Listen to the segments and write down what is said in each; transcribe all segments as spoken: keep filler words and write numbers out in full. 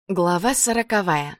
Глава сороковая.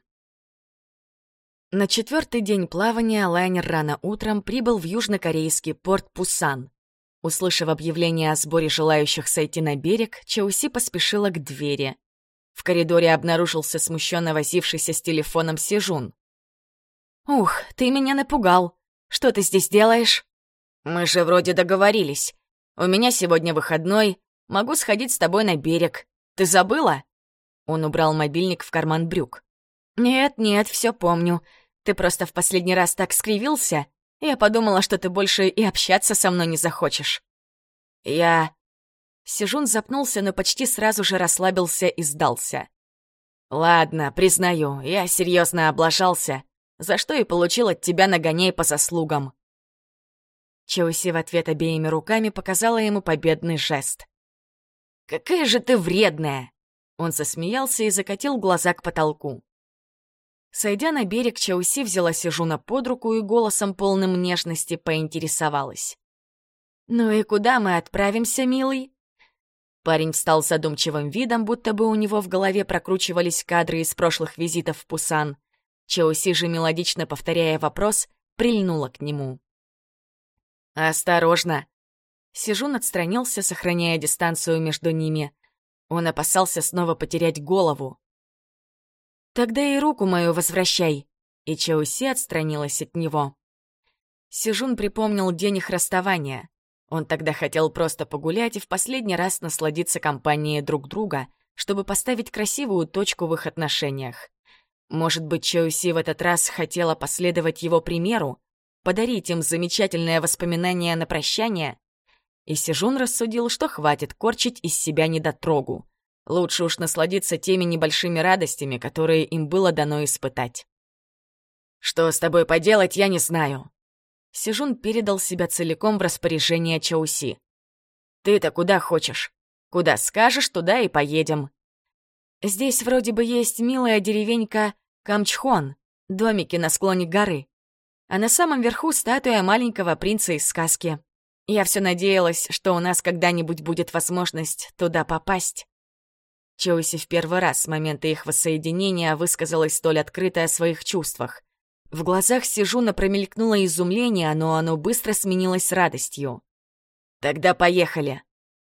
На четвертый день плавания лайнер рано утром прибыл в южнокорейский порт Пусан. Услышав объявление о сборе желающих сойти на берег, Чауси поспешила к двери. В коридоре обнаружился смущенно возившийся с телефоном Сежун. «Ух, ты меня напугал. Что ты здесь делаешь?» «Мы же вроде договорились. У меня сегодня выходной. Могу сходить с тобой на берег. Ты забыла?» Он убрал мобильник в карман брюк. «Нет-нет, все помню. Ты просто в последний раз так скривился. Я подумала, что ты больше и общаться со мной не захочешь». «Я...» Сижун запнулся, но почти сразу же расслабился и сдался. «Ладно, признаю, я серьезно облажался, за что и получил от тебя нагоняй по заслугам». Чауси в ответ обеими руками показала ему победный жест. «Какая же ты вредная!» Он засмеялся и закатил глаза к потолку. Сойдя на берег, Чауси взяла Сежуна под руку и голосом полным нежности поинтересовалась. «Ну и куда мы отправимся, милый?» Парень встал с задумчивым видом, будто бы у него в голове прокручивались кадры из прошлых визитов в Пусан. Чауси же, мелодично повторяя вопрос, прильнула к нему. «Осторожно!» Сежун отстранился, сохраняя дистанцию между ними. Он опасался снова потерять голову. «Тогда и руку мою возвращай!» И Чауси отстранилась от него. Сежун припомнил день их расставания. Он тогда хотел просто погулять и в последний раз насладиться компанией друг друга, чтобы поставить красивую точку в их отношениях. Может быть, Чауси в этот раз хотела последовать его примеру, подарить им замечательное воспоминание на прощание? И Сежун рассудил, что хватит корчить из себя недотрогу. Лучше уж насладиться теми небольшими радостями, которые им было дано испытать. «Что с тобой поделать, я не знаю». Сежун передал себя целиком в распоряжение Чауси. «Ты-то куда хочешь? Куда скажешь, туда и поедем». «Здесь вроде бы есть милая деревенька Камчхон, домики на склоне горы. А на самом верху статуя маленького принца из сказки. Я все надеялась, что у нас когда-нибудь будет возможность туда попасть». Чауси в первый раз с момента их воссоединения высказалась столь открыто о своих чувствах. В глазах Сежуна промелькнуло изумление, но оно быстро сменилось радостью. «Тогда поехали!»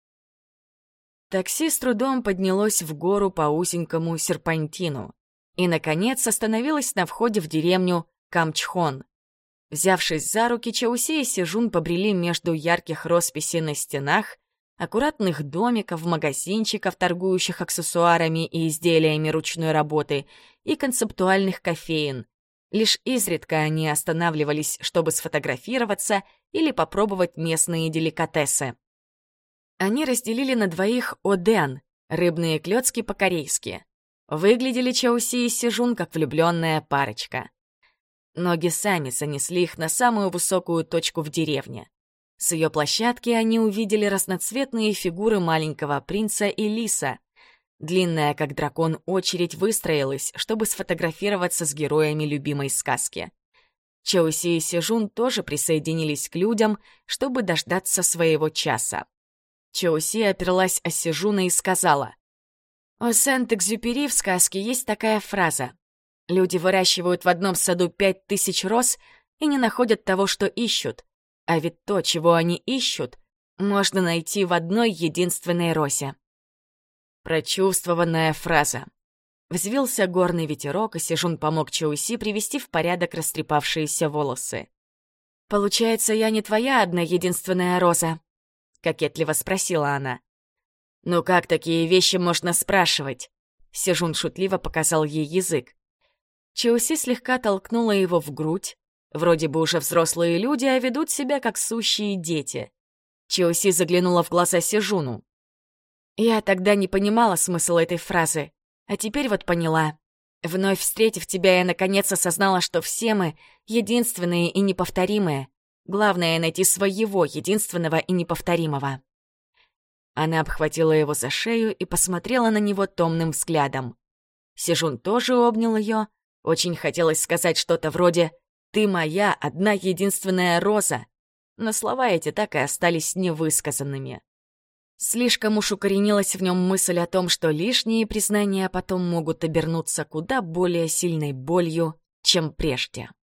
Такси с трудом поднялось в гору по узенькому серпантину и, наконец, остановилось на входе в деревню Камчхон. Взявшись за руки, Чауси и Сежун побрели между ярких росписей на стенах, аккуратных домиков, магазинчиков, торгующих аксессуарами и изделиями ручной работы, и концептуальных кофеен. Лишь изредка они останавливались, чтобы сфотографироваться или попробовать местные деликатесы. Они разделили на двоих оден, рыбные клёцки по-корейски. Выглядели Чауси и Сежун как влюбленная парочка. Ноги сами занесли их на самую высокую точку в деревне. С ее площадки они увидели разноцветные фигуры маленького принца и лиса. Длинная, как дракон, очередь выстроилась, чтобы сфотографироваться с героями любимой сказки. Чауси и Сежун тоже присоединились к людям, чтобы дождаться своего часа. Чауси оперлась о Сежуна и сказала: «У Сент-Экзюпери в сказке есть такая фраза. Люди выращивают в одном саду пять тысяч роз и не находят того, что ищут. А ведь то, чего они ищут, можно найти в одной единственной розе». Прочувствованная фраза. Взвился горный ветерок, и Сежун помог Чауси привести в порядок растрепавшиеся волосы. «Получается, я не твоя одна единственная роза?» — кокетливо спросила она. «Ну как такие вещи можно спрашивать?» Сежун шутливо показал ей язык. Чауси слегка толкнула его в грудь. Вроде бы уже взрослые люди, а ведут себя как сущие дети. Чауси заглянула в глаза Сежуну. «Я тогда не понимала смысл этой фразы, а теперь вот поняла. Вновь встретив тебя, я наконец осознала, что все мы единственные и неповторимые. Главное — найти своего единственного и неповторимого». Она обхватила его за шею и посмотрела на него томным взглядом. Сежун тоже обнял ее. Очень хотелось сказать что-то вроде «Ты моя одна единственная роза», но слова эти так и остались невысказанными. Слишком уж укоренилась в нем мысль о том, что лишние признания потом могут обернуться куда более сильной болью, чем прежде.